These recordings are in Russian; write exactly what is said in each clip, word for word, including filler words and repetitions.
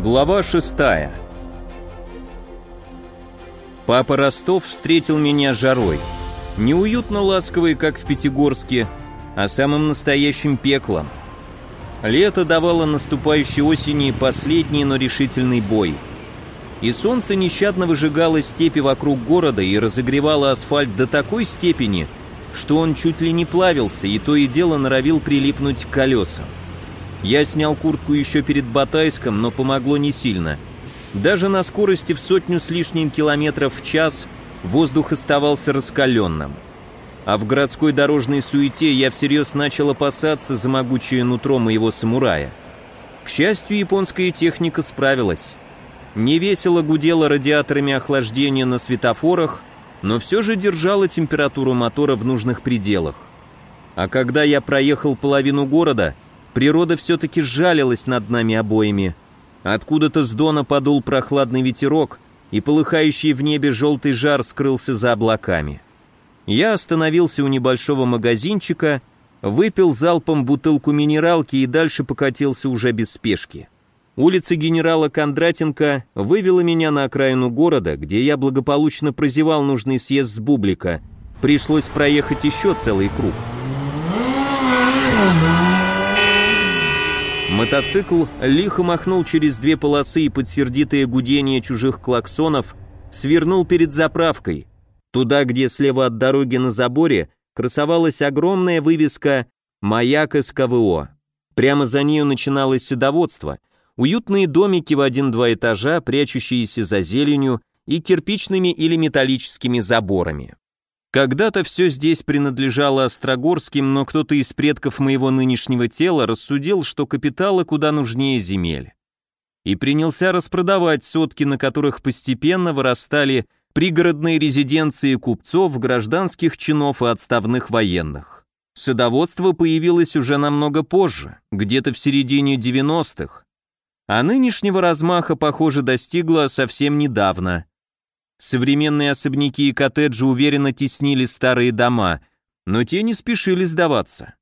Глава шестая. Папа Ростов встретил меня жарой. Неуютно ласковой, как в Пятигорске, а самым настоящим пеклом. Лето давало наступающей осени последний, но решительный бой. И солнце нещадно выжигало степи вокруг города и разогревало асфальт до такой степени, что он чуть ли не плавился и то и дело норовил прилипнуть к колесам. Я снял куртку еще перед Батайском, но помогло не сильно. Даже на скорости в сотню с лишним километров в час воздух оставался раскаленным. А в городской дорожной суете я всерьез начал опасаться за могучее нутро моего самурая. К счастью, японская техника справилась. Невесело гудела радиаторами охлаждения на светофорах, но все же держала температуру мотора в нужных пределах. А когда я проехал половину города, природа все-таки сжалилась над нами обоими. Откуда-то с дона подул прохладный ветерок, и полыхающий в небе желтый жар скрылся за облаками. Я остановился у небольшого магазинчика, выпил залпом бутылку минералки и дальше покатился уже без спешки. Улица генерала Кондратенко вывела меня на окраину города, где я благополучно прозевал нужный съезд с Бублика. Пришлось проехать еще целый круг. Мотоцикл лихо махнул через две полосы и под сердитое гудение чужих клаксонов свернул перед заправкой, туда, где слева от дороги на заборе красовалась огромная вывеска «Маяк СКВО». Прямо за нею начиналось садоводство, уютные домики в один-два этажа, прячущиеся за зеленью и кирпичными или металлическими заборами. Когда-то все здесь принадлежало Острогорским, но кто-то из предков моего нынешнего тела рассудил, что капиталы куда нужнее земель. И принялся распродавать сотки, на которых постепенно вырастали пригородные резиденции купцов, гражданских чинов и отставных военных. Садоводство появилось уже намного позже, где-то в середине девяностых, а нынешнего размаха, похоже, достигло совсем недавно. Современные особняки и коттеджи уверенно теснили старые дома, но те не спешили сдаваться.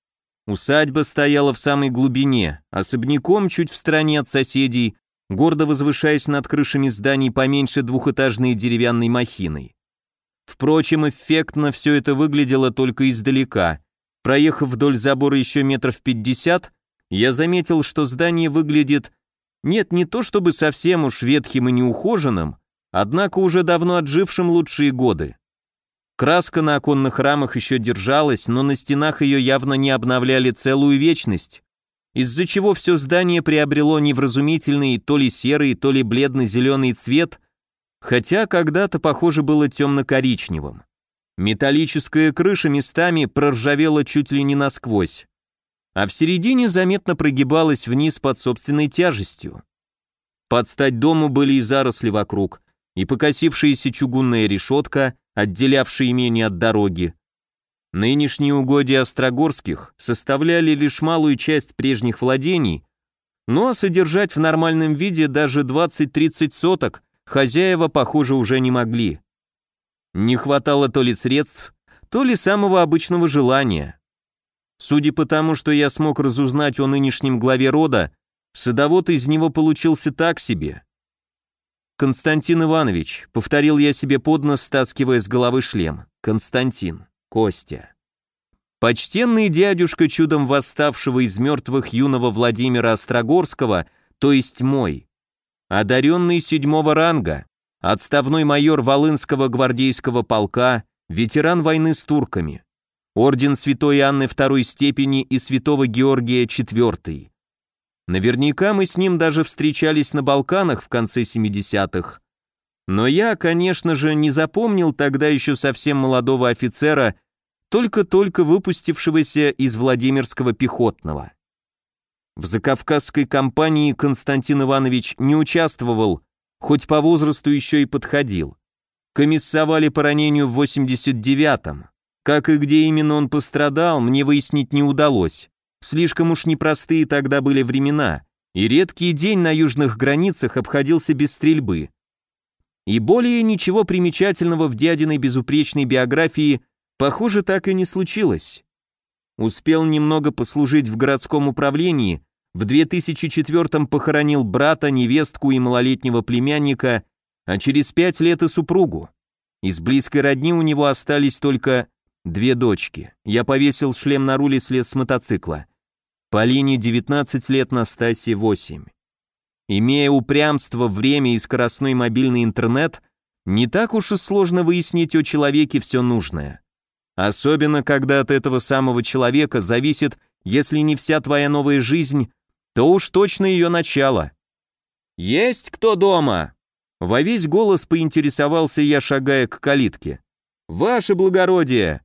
Усадьба стояла в самой глубине, особняком чуть в стороне от соседей, гордо возвышаясь над крышами зданий поменьше двухэтажной деревянной махиной. Впрочем, эффектно все это выглядело только издалека. Проехав вдоль забора еще метров пятьдесят, я заметил, что здание выглядит, нет, не то чтобы совсем уж ветхим и неухоженным, однако уже давно отжившим лучшие годы. Краска на оконных рамах еще держалась, но на стенах ее явно не обновляли целую вечность, из-за чего все здание приобрело невразумительный то ли серый, то ли бледно-зеленый цвет, хотя когда-то, похоже, было темно-коричневым. Металлическая крыша местами проржавела чуть ли не насквозь, а в середине заметно прогибалась вниз под собственной тяжестью. Под стать дому были и заросли вокруг, и покосившаяся чугунная решетка, отделявшая имение от дороги. Нынешние угодья Острогорских составляли лишь малую часть прежних владений, но содержать в нормальном виде даже двадцать-тридцать соток хозяева, похоже, уже не могли. Не хватало то ли средств, то ли самого обычного желания. Судя по тому, что я смог разузнать о нынешнем главе рода, садовод из него получился так себе. «Константин Иванович», — повторил я себе под нос, стаскивая с головы шлем. «Константин, Костя». Почтенный дядюшка, чудом восставшего из мертвых юного Владимира Острогорского, то есть мой. Одаренный седьмого ранга, отставной майор Волынского гвардейского полка, ветеран войны с турками. Орден Святой Анны второй степени и Святого Георгия четвертой. Наверняка мы с ним даже встречались на Балканах в конце семидесятых. Но я, конечно же, не запомнил тогда еще совсем молодого офицера, только-только выпустившегося из Владимирского пехотного. В закавказской кампании Константин Иванович не участвовал, хоть по возрасту еще и подходил. Комиссовали по ранению в восемьдесят девятом. Как и где именно он пострадал, мне выяснить не удалось. Слишком уж непростые тогда были времена, и редкий день на южных границах обходился без стрельбы. И более ничего примечательного в дядиной безупречной биографии, похоже, так и не случилось. Успел немного послужить в городском управлении, В две тысячи четвёртом похоронил брата, невестку и малолетнего племянника, а через пять лет и супругу. Из близкой родни у него остались только две дочки. Я повесил шлем на руль и слез с мотоцикла. Полине девятнадцать лет, Настасье восемь. Имея упрямство, время и скоростной мобильный интернет, не так уж и сложно выяснить о человеке все нужное. Особенно, когда от этого самого человека зависит, если не вся твоя новая жизнь, то уж точно ее начало. «Есть кто дома?» Во весь голос поинтересовался я, шагая к калитке. «Ваше благородие!»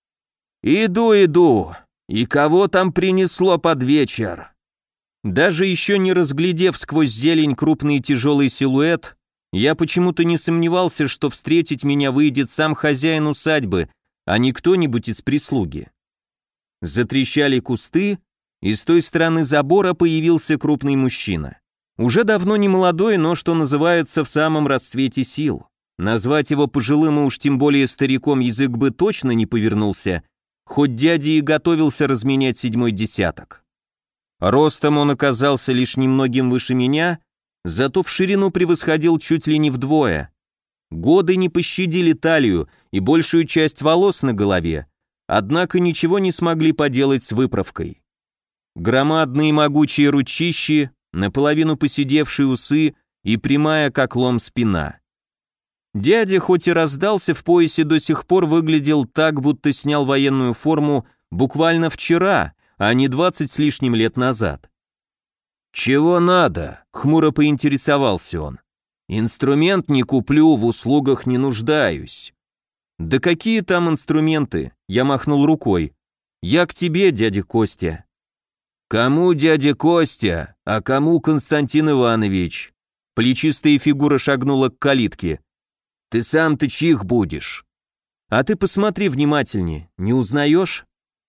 «Иду, иду! И кого там принесло под вечер?» Даже еще не разглядев сквозь зелень крупный и тяжелый силуэт, я почему-то не сомневался, что встретить меня выйдет сам хозяин усадьбы, а не кто-нибудь из прислуги. Затрещали кусты, и с той стороны забора появился крупный мужчина. Уже давно не молодой, но, что называется, в самом расцвете сил. Назвать его пожилым и уж тем более стариком язык бы точно не повернулся, хоть дядя и готовился разменять седьмой десяток. Ростом он оказался лишь немногим выше меня, зато в ширину превосходил чуть ли не вдвое. Годы не пощадили талию и большую часть волос на голове, однако ничего не смогли поделать с выправкой. Громадные могучие ручищи, наполовину поседевшие усы и прямая как лом спина. Дядя, хоть и раздался в поясе, до сих пор выглядел так, будто снял военную форму буквально вчера, а не двадцать с лишним лет назад. «Чего надо?» — хмуро поинтересовался он. «Инструмент не куплю, в услугах не нуждаюсь». «Да какие там инструменты?» — я махнул рукой. «Я к тебе, дядя Костя». «Кому дядя Костя, а кому Константин Иванович?» Плечистая фигура шагнула к калитке. «Ты сам-то чьих будешь?» «А ты посмотри внимательнее, не узнаешь?»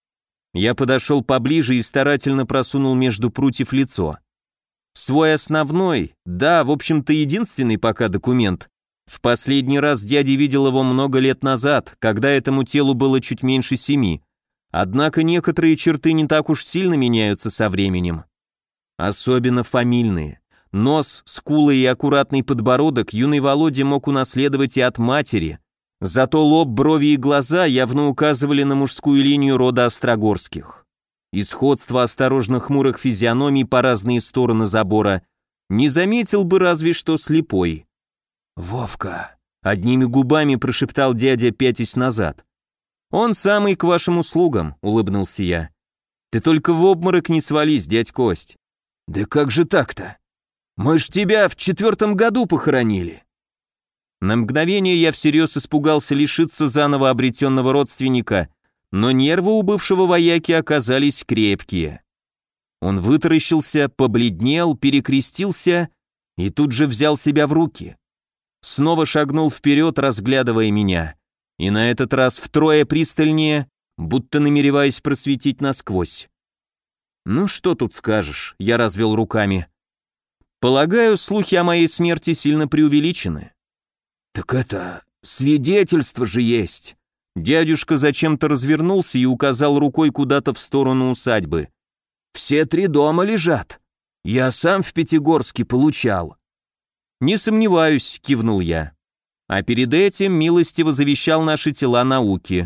Я подошел поближе и старательно просунул между прутьев лицо. Свой основной, да, в общем-то единственный пока документ. В последний раз дядя видел его много лет назад, когда этому телу было чуть меньше семи. Однако некоторые черты не так уж сильно меняются со временем. Особенно фамильные. Нос, скулы и аккуратный подбородок юный Володя мог унаследовать и от матери. Зато лоб, брови и глаза явно указывали на мужскую линию рода Острогорских. И сходство осторожно хмурых физиономий по разные стороны забора не заметил бы разве что слепой. «Вовка», — одними губами прошептал дядя, пятясь назад. «Он самый к вашим услугам», — улыбнулся я. «Ты только в обморок не свались, дядь Кость». «Да как же так-то? Мы ж тебя в четвертом году похоронили». На мгновение я всерьез испугался лишиться заново обретенного родственника, но нервы у бывшего вояки оказались крепкие. Он вытаращился, побледнел, перекрестился и тут же взял себя в руки. Снова шагнул вперед, разглядывая меня, и на этот раз втрое пристальнее, будто намереваясь просветить насквозь. «Ну что тут скажешь?» — я развел руками. «Полагаю, слухи о моей смерти сильно преувеличены». «Так это, свидетельство же есть!» Дядюшка зачем-то развернулся и указал рукой куда-то в сторону усадьбы. «Все три дома лежат. Я сам в Пятигорске получал». «Не сомневаюсь», — кивнул я. «А перед этим милостиво завещал наши тела науке».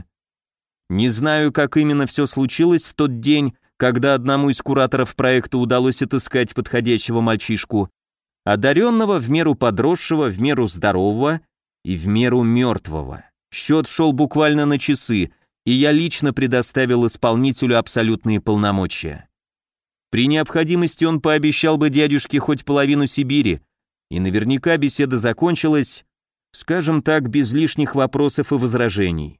Не знаю, как именно все случилось в тот день, когда одному из кураторов проекта удалось отыскать подходящего мальчишку, одаренного в меру подросшего, в меру здорового и в меру мертвого. Счет шел буквально на часы, и я лично предоставил исполнителю абсолютные полномочия. При необходимости он пообещал бы дядюшке хоть половину Сибири, и наверняка беседа закончилась, скажем так, без лишних вопросов и возражений.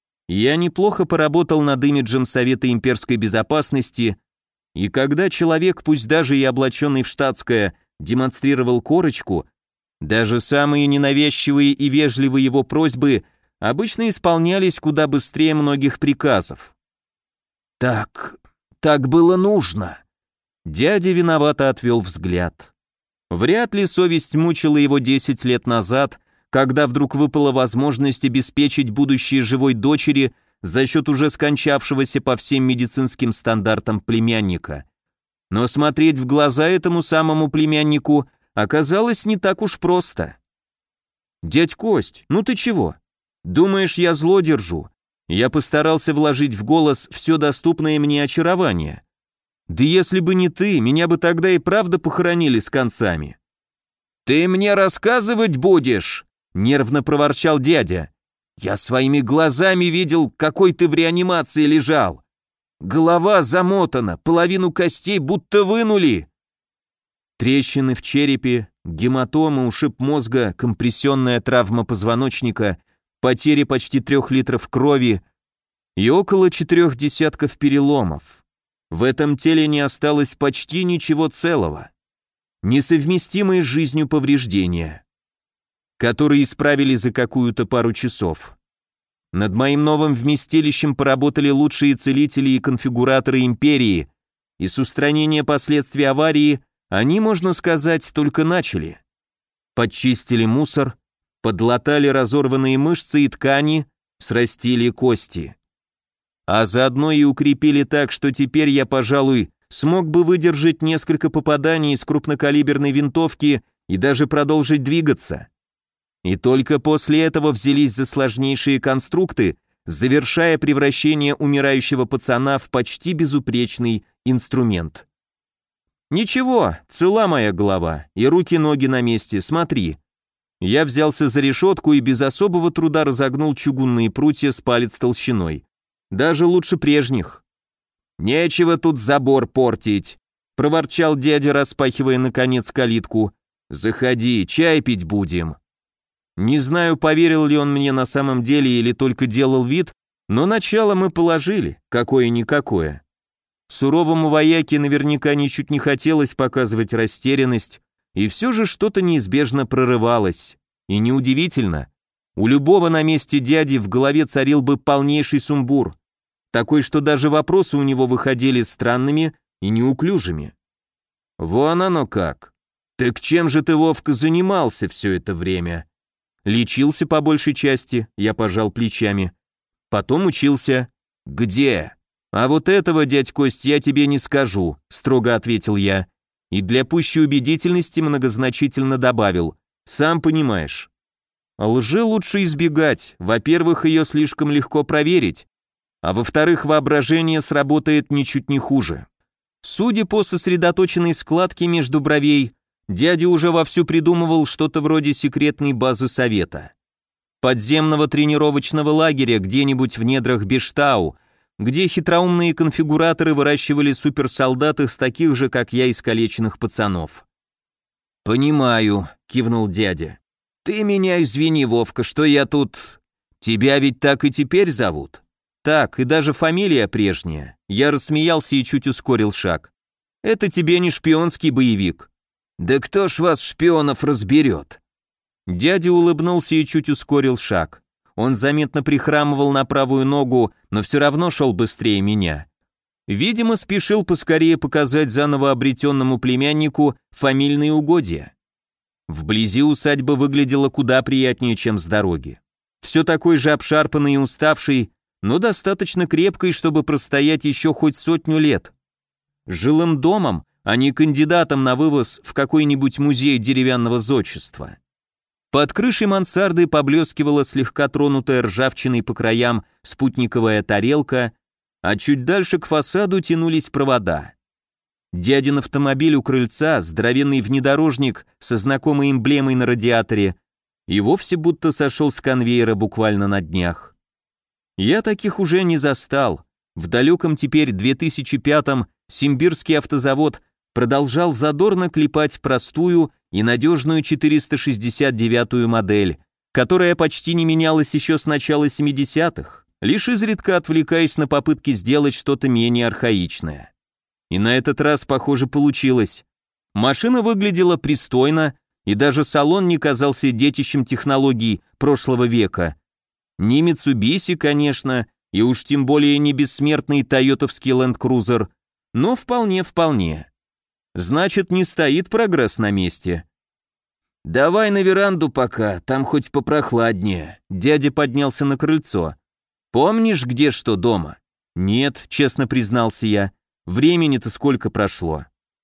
Я неплохо поработал над имиджем Совета имперской безопасности, и когда человек, пусть даже и облаченный в штатское, демонстрировал корочку, даже самые ненавязчивые и вежливые его просьбы обычно исполнялись куда быстрее многих приказов. «Так, так было нужно». Дядя виновато отвел взгляд. Вряд ли совесть мучила его десять лет назад, когда вдруг выпала возможность обеспечить будущее живой дочери за счет уже скончавшегося по всем медицинским стандартам племянника. Но смотреть в глаза этому самому племяннику оказалось не так уж просто. «Дядь Кость, ну ты чего? Думаешь, я зло держу?» Я постарался вложить в голос все доступное мне очарование. «Да если бы не ты, меня бы тогда и правда похоронили с концами». «Ты мне рассказывать будешь?» — нервно проворчал дядя. «Я своими глазами видел, какой ты в реанимации лежал. Голова замотана, половину костей будто вынули». Трещины в черепе, гематома, ушиб мозга, компрессионная травма позвоночника, потери почти трех литров крови и около четырех десятков переломов. В этом теле не осталось почти ничего целого. Несовместимые с жизнью повреждения, которые исправили за какую-то пару часов. Над моим новым вместилищем поработали лучшие целители и конфигураторы империи, и с устранения последствий аварии они, можно сказать, только начали. Подчистили мусор, подлатали разорванные мышцы и ткани, срастили кости. А заодно и укрепили так, что теперь я, пожалуй, смог бы выдержать несколько попаданий из крупнокалиберной винтовки и даже продолжить двигаться. И только после этого взялись за сложнейшие конструкты, завершая превращение умирающего пацана в почти безупречный инструмент. «Ничего, цела моя голова, и руки-ноги на месте, смотри». Я взялся за решетку и без особого труда разогнул чугунные прутья с палец толщиной. Даже лучше прежних. «Нечего тут забор портить», — проворчал дядя, распахивая наконец калитку. «Заходи, чай пить будем». Не знаю, поверил ли он мне на самом деле или только делал вид, но начало мы положили, какое-никакое. Суровому вояке наверняка ничуть не хотелось показывать растерянность, и все же что-то неизбежно прорывалось. И неудивительно, у любого на месте дяди в голове царил бы полнейший сумбур, такой, что даже вопросы у него выходили странными и неуклюжими. «Вон оно как! Так чем же ты, Вовка, занимался все это время?» «Лечился по большей части», я пожал плечами. «Потом учился». «Где?» «А вот этого, дядь Кость, я тебе не скажу», строго ответил я. И для пущей убедительности многозначительно добавил: «Сам понимаешь». Лжи лучше избегать, во-первых, ее слишком легко проверить, а во-вторых, воображение сработает ничуть не хуже. Судя по сосредоточенной складке между бровей, дядя уже вовсю придумывал что-то вроде секретной базы совета. Подземного тренировочного лагеря где-нибудь в недрах Бештау, где хитроумные конфигураторы выращивали суперсолдат из таких же, как я, искалеченных пацанов. «Понимаю», — кивнул дядя. «Ты меня извини, Вовка, что я тут... Тебя ведь так и теперь зовут?» «Так, и даже фамилия прежняя». Я рассмеялся и чуть ускорил шаг. «Это тебе не шпионский боевик». «Да кто ж вас, шпионов, разберет?» Дядя улыбнулся и чуть ускорил шаг. Он заметно прихрамывал на правую ногу, но все равно шел быстрее меня. Видимо, спешил поскорее показать заново обретенному племяннику фамильные угодья. Вблизи усадьба выглядела куда приятнее, чем с дороги. Все такой же обшарпанный и уставший, но достаточно крепкой, чтобы простоять еще хоть сотню лет. Жилым домом, а не кандидатом на вывоз в какой-нибудь музей деревянного зодчества. Под крышей мансарды поблескивала слегка тронутая ржавчиной по краям спутниковая тарелка, а чуть дальше к фасаду тянулись провода. Дядин автомобиль у крыльца, здоровенный внедорожник со знакомой эмблемой на радиаторе, и вовсе будто сошел с конвейера буквально на днях. Я таких уже не застал. В далеком теперь две тысячи пятом Симбирский автозавод продолжал задорно клепать простую и надежную четыреста шестьдесят девятую модель, которая почти не менялась еще с начала семидесятых, лишь изредка отвлекаясь на попытки сделать что-то менее архаичное. И на этот раз, похоже, получилось. Машина выглядела пристойно, и даже салон не казался детищем технологий прошлого века. Не Mitsubishi, конечно, и уж тем более не бессмертный тойотовский Land Cruiser, но вполне-вполне. Значит, не стоит прогресс на месте. «Давай на веранду пока, там хоть попрохладнее». Дядя поднялся на крыльцо. «Помнишь, где что дома?» «Нет», честно признался я. «Времени-то сколько прошло?»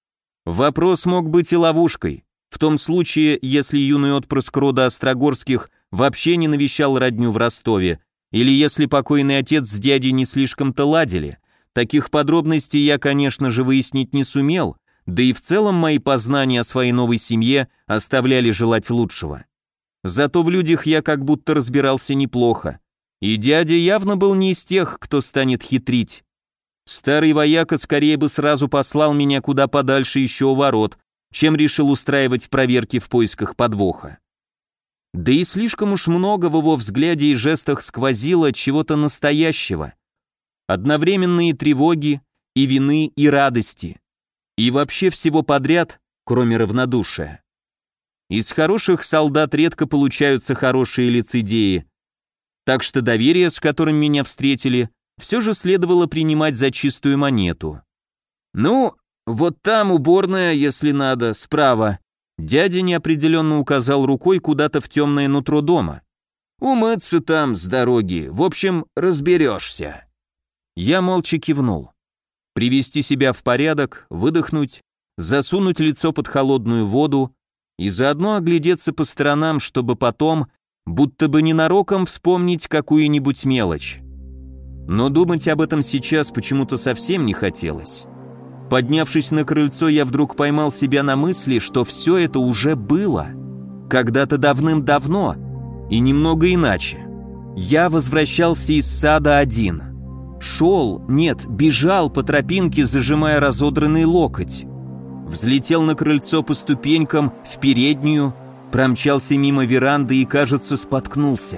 Вопрос мог быть и ловушкой. В том случае, если юный отпрыск рода Острогорских вообще не навещал родню в Ростове, или если покойный отец с дядей не слишком-то ладили. Таких подробностей я, конечно же, выяснить не сумел, да и в целом мои познания о своей новой семье оставляли желать лучшего. Зато в людях я как будто разбирался неплохо. И дядя явно был не из тех, кто станет хитрить. Старый вояка скорее бы сразу послал меня куда подальше еще у ворот, чем решил устраивать проверки в поисках подвоха. Да и слишком уж много в его взгляде и жестах сквозило чего-то настоящего. Одновременно и тревоги, и вины, и радости. И вообще всего подряд, кроме равнодушия. Из хороших солдат редко получаются хорошие лицедеи, так что доверие, с которым меня встретили, все же следовало принимать за чистую монету. «Ну, вот там уборная, если надо, справа». Дядя неопределенно указал рукой куда-то в темное нутро дома. «Умыться там с дороги, в общем, разберешься». Я молча кивнул. Привести себя в порядок, выдохнуть, засунуть лицо под холодную воду и заодно оглядеться по сторонам, чтобы потом, будто бы ненароком, вспомнить какую-нибудь мелочь. Но думать об этом сейчас почему-то совсем не хотелось. Поднявшись на крыльцо, я вдруг поймал себя на мысли, что все это уже было. Когда-то давным-давно, и немного иначе. Я возвращался из сада один. Шел, нет, бежал по тропинке, зажимая разодранный локоть. Взлетел на крыльцо по ступенькам, в переднюю, промчался мимо веранды и, кажется, споткнулся.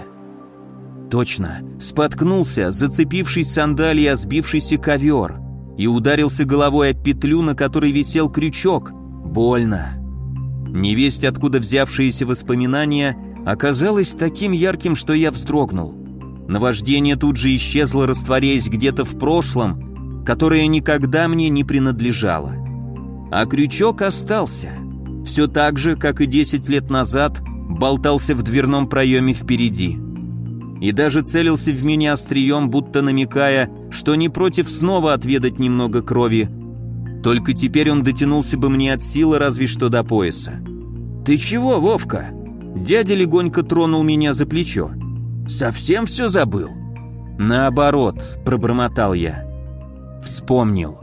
Точно, споткнулся, зацепившись сандалией о сбившийся ковер, и ударился головой о петлю, на которой висел крючок. Больно. Невесть, откуда взявшиеся воспоминания, оказалось таким ярким, что я вздрогнул. Наваждение тут же исчезло, растворяясь где-то в прошлом, которое никогда мне не принадлежало. А крючок остался. Все так же, как и десять лет назад, болтался в дверном проеме впереди. И даже целился в меня острием, будто намекая, что не против снова отведать немного крови. Только теперь он дотянулся бы мне от силы разве что до пояса. «Ты чего, Вовка?» Дядя легонько тронул меня за плечо. «Совсем все забыл?» «Наоборот», — пробормотал я. «Вспомнил».